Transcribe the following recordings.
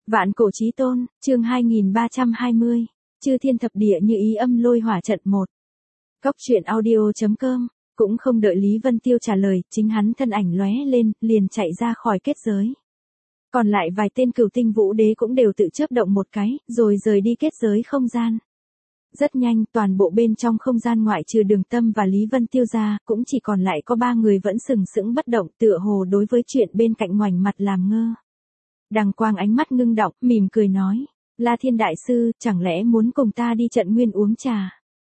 Vạn cổ chí tôn, chương 2320, chư thiên thập địa như ý âm lôi hỏa trận 1. Cóc truyện audio.com, cũng không đợi Lý Vân Tiêu trả lời, chính hắn thân ảnh lóe lên, liền chạy ra khỏi kết giới. Còn lại vài tên cửu tinh vũ đế cũng đều tự chớp động một cái, rồi rời đi kết giới không gian. Rất nhanh, toàn bộ bên trong không gian ngoại trừ Đường Tâm và Lý Vân Tiêu ra, cũng chỉ còn lại có 3 người vẫn sừng sững bất động, tựa hồ đối với chuyện bên cạnh ngoảnh mặt làm ngơ. Đằng Quang ánh mắt ngưng đọng, mỉm cười nói, La Thiên đại sư, chẳng lẽ muốn cùng ta đi trận nguyên uống trà?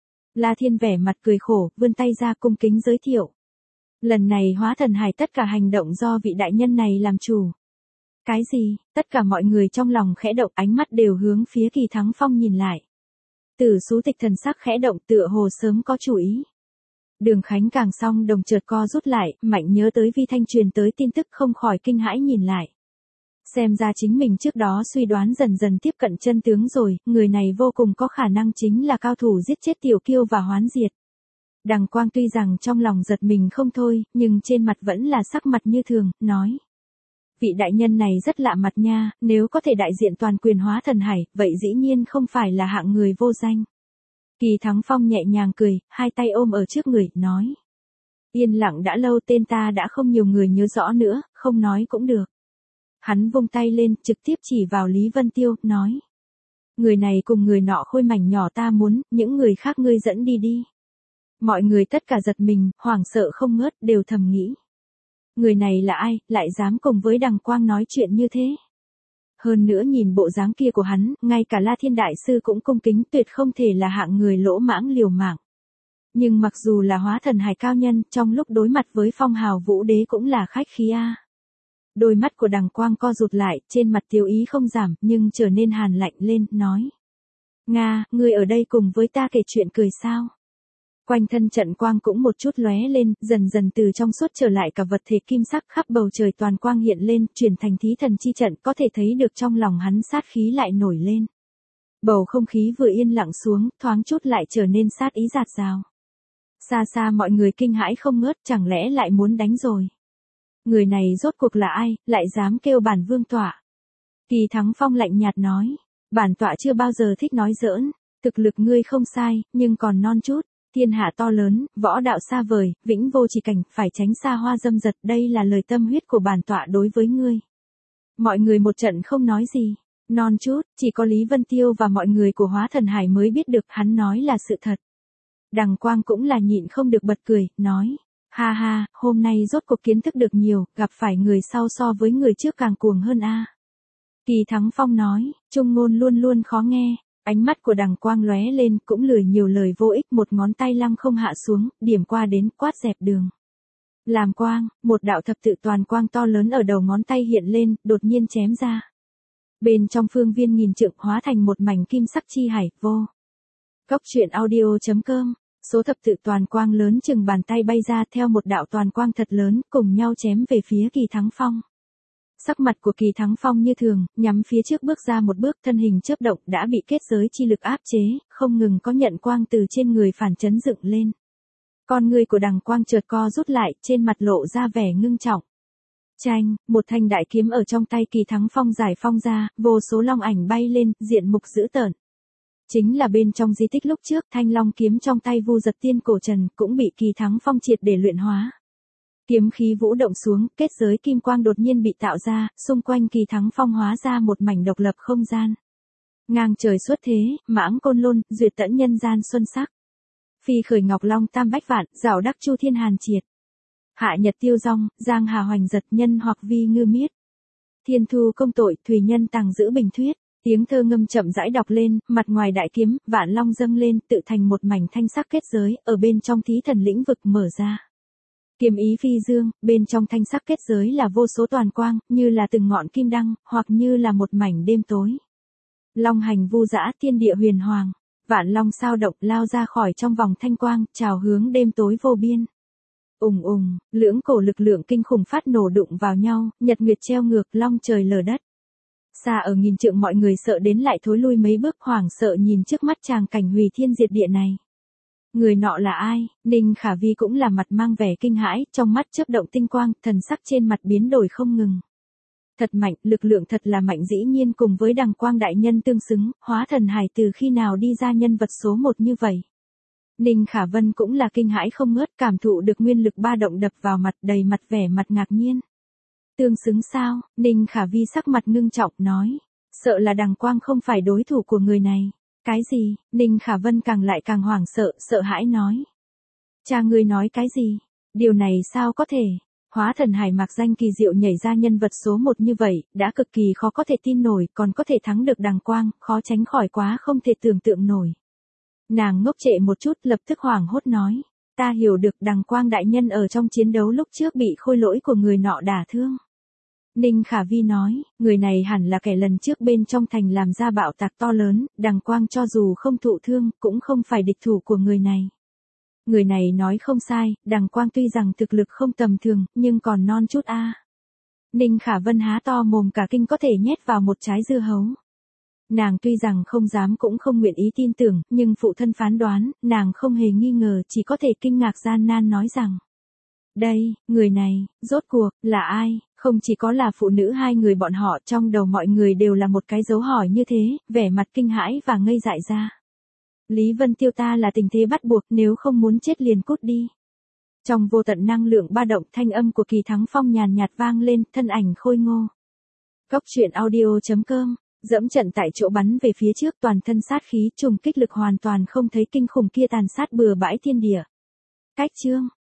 La Thiên vẻ mặt cười khổ, vươn tay ra cung kính giới thiệu. Lần này Hóa Thần Hải tất cả hành động do vị đại nhân này làm chủ. Cái gì? Tất cả mọi người trong lòng khẽ động, ánh mắt đều hướng phía Kỳ Thắng Phong nhìn lại. Tử Sú Tịch thần sắc khẽ động, tựa hồ sớm có chủ ý. Đường Khánh càng song đồng chợt co rút lại, mạnh nhớ tới Vi Thanh truyền tới tin tức không khỏi kinh hãi nhìn lại. Xem ra chính mình trước đó suy đoán dần dần tiếp cận chân tướng rồi, người này vô cùng có khả năng chính là cao thủ giết chết Tiểu Kiêu và Hoán Diệt. Đằng Quang tuy rằng trong lòng giật mình không thôi, nhưng trên mặt vẫn là sắc mặt như thường, nói. Vị đại nhân này rất lạ mặt nha, nếu có thể đại diện toàn quyền Hóa Thần Hải, vậy dĩ nhiên không phải là hạng người vô danh. Kỳ Thắng Phong nhẹ nhàng cười, hai tay ôm ở trước người, nói. Yên lặng đã lâu, tên ta đã không nhiều người nhớ rõ nữa, không nói cũng được. Hắn vung tay lên, trực tiếp chỉ vào Lý Vân Tiêu, nói. Người này cùng người nọ khôi mảnh nhỏ ta muốn, những người khác ngươi dẫn đi đi. Mọi người tất cả giật mình, hoảng sợ không ngớt, đều thầm nghĩ. Người này là ai, lại dám cùng với Đằng Quang nói chuyện như thế? Hơn nữa nhìn bộ dáng kia của hắn, ngay cả La Thiên đại sư cũng cung kính, tuyệt không thể là hạng người lỗ mãng liều mạng. Nhưng mặc dù là Hóa Thần Hải cao nhân, trong lúc đối mặt với phong hào vũ đế cũng là khách khí a. Đôi mắt của Đằng Quang co rụt lại, trên mặt tiêu ý không giảm, nhưng trở nên hàn lạnh lên, nói. Nga, ngươi ở đây cùng với ta kể chuyện cười sao? Quanh thân trận quang cũng một chút lóe lên, dần dần từ trong suốt trở lại cả vật thể kim sắc, khắp bầu trời toàn quang hiện lên, chuyển thành thí thần chi trận, có thể thấy được trong lòng hắn sát khí lại nổi lên. Bầu không khí vừa yên lặng xuống, thoáng chút lại trở nên sát ý rạt rào. Xa xa mọi người kinh hãi không ngớt, chẳng lẽ lại muốn đánh rồi? Người này rốt cuộc là ai, lại dám kêu bản vương tọa? Kỳ Thắng Phong lạnh nhạt nói, bản tọa chưa bao giờ thích nói giỡn, thực lực ngươi không sai, nhưng còn non chút. Thiên hạ to lớn, võ đạo xa vời, vĩnh vô chỉ cảnh, phải tránh xa hoa dâm dật, đây là lời tâm huyết của bản tọa đối với ngươi. Mọi người một trận không nói gì, non chút, chỉ có Lý Vân Tiêu và mọi người của Hóa Thần Hải mới biết được hắn nói là sự thật. Đằng Quang cũng là nhịn không được bật cười, nói, ha ha, hôm nay rốt cuộc kiến thức được nhiều, gặp phải người sau so với người trước càng cuồng hơn a. Kỳ Thắng Phong nói, trung ngôn luôn luôn khó nghe. Ánh mắt của Đằng Quang lóe lên, cũng lười nhiều lời vô ích, một ngón tay lăng không hạ xuống, điểm qua đến, quát dẹp đường. Làm quang, một đạo thập tự toàn quang to lớn ở đầu ngón tay hiện lên, đột nhiên chém ra. Bên trong phương viên nghìn trượng hóa thành một mảnh kim sắc chi hải, vô. Cóc truyện audio.com, số thập tự toàn quang lớn chừng bàn tay bay ra theo một đạo toàn quang thật lớn, cùng nhau chém về phía Kỳ Thắng Phong. Sắc mặt của Kỳ Thắng Phong như thường, nhắm phía trước bước ra một bước, thân hình chớp động đã bị kết giới chi lực áp chế, không ngừng có nhận quang từ trên người phản chấn dựng lên. Con người của Đằng Quang chợt co rút lại, trên mặt lộ ra vẻ ngưng trọng. Chanh, một thanh đại kiếm ở trong tay Kỳ Thắng Phong giải phong ra, vô số long ảnh bay lên, diện mục dữ tợn. Chính là bên trong di tích lúc trước, thanh long kiếm trong tay Vu Giật Tiên cổ trần cũng bị Kỳ Thắng Phong triệt để luyện hóa. Kiếm khí vũ động xuống, kết giới kim quang đột nhiên bị tạo ra, xung quanh Kỳ Thắng Phong hóa ra một mảnh độc lập không gian. Ngang trời xuất thế, mãng côn lôn, duyệt tẫn nhân gian xuân sắc. Phi khởi ngọc long tam bách vạn, rào đắc chu thiên hàn triệt. Hạ nhật tiêu rong, giang hà hoành giật nhân hoặc vi ngư miết. Thiên thu công tội, thủy nhân tàng giữ bình thuyết. Tiếng thơ ngâm chậm rãi đọc lên, mặt ngoài đại kiếm, vạn long dâng lên, tự thành một mảnh thanh sắc kết giới, ở bên trong thí thần lĩnh vực mở ra. Kiếm ý phi dương, bên trong thanh sắc kết giới là vô số toàn quang, như là từng ngọn kim đăng, hoặc như là một mảnh đêm tối. Long hành vu dã, thiên địa huyền hoàng, vạn long sao động lao ra khỏi trong vòng thanh quang, trào hướng đêm tối vô biên. Ùng ùng, lưỡng cổ lực lượng kinh khủng phát nổ đụng vào nhau, nhật nguyệt treo ngược, long trời lở đất. Xa ở nghìn trượng mọi người sợ đến lại thối lui mấy bước, hoảng sợ nhìn trước mắt tràng cảnh hủy thiên diệt địa này. Người nọ là ai? Ninh Khả Vi cũng là mặt mang vẻ kinh hãi, trong mắt chớp động tinh quang, thần sắc trên mặt biến đổi không ngừng. Thật mạnh, lực lượng thật là mạnh, dĩ nhiên cùng với Đằng Quang đại nhân tương xứng, hóa thần hải từ khi nào đi ra nhân vật số 1 như vậy. Ninh Khả Vân cũng là kinh hãi không ngớt, cảm thụ được nguyên lực ba động đập vào mặt, đầy mặt vẻ mặt ngạc nhiên. Tương xứng sao? Ninh Khả Vi sắc mặt ngưng trọng nói. Sợ là Đằng Quang không phải đối thủ của người này. Cái gì? Ninh Khả Vân càng lại càng hoảng sợ, sợ hãi nói. Cha ngươi nói cái gì? Điều này sao có thể? Hóa thần hải mặc danh kỳ diệu nhảy ra nhân vật số 1 như vậy, đã cực kỳ khó có thể tin nổi, còn có thể thắng được Đằng Quang, khó tránh khỏi quá không thể tưởng tượng nổi. Nàng ngốc trệ một chút, lập tức hoảng hốt nói. Ta hiểu được, Đằng Quang đại nhân ở trong chiến đấu lúc trước bị khôi lỗi của người nọ đả thương. Ninh Khả Vi nói, người này hẳn là kẻ lần trước bên trong thành làm ra bạo tạc to lớn, Đằng Quang cho dù không thụ thương, cũng không phải địch thủ của người này. Người này nói không sai, Đằng Quang tuy rằng thực lực không tầm thường, nhưng còn non chút a. Ninh Khả Vân há to mồm cả kinh có thể nhét vào một trái dưa hấu. Nàng tuy rằng không dám cũng không nguyện ý tin tưởng, nhưng phụ thân phán đoán, nàng không hề nghi ngờ, chỉ có thể kinh ngạc gian nan nói rằng. Đây, người này, rốt cuộc, là ai? Không chỉ có là phụ nữ hai người bọn họ, trong đầu mọi người đều là một cái dấu hỏi như thế, vẻ mặt kinh hãi và ngây dại ra. Lý Vân Tiêu, ta là tình thế bắt buộc, nếu không muốn chết liền cút đi. Trong vô tận năng lượng ba động, thanh âm của Kỳ Thắng Phong nhàn nhạt vang lên, thân ảnh khôi ngô. Cốc truyện audio.com, dẫm trận tại chỗ bắn về phía trước, toàn thân sát khí, trùng kích lực hoàn toàn không thấy kinh khủng kia tàn sát bừa bãi thiên địa. Cách chương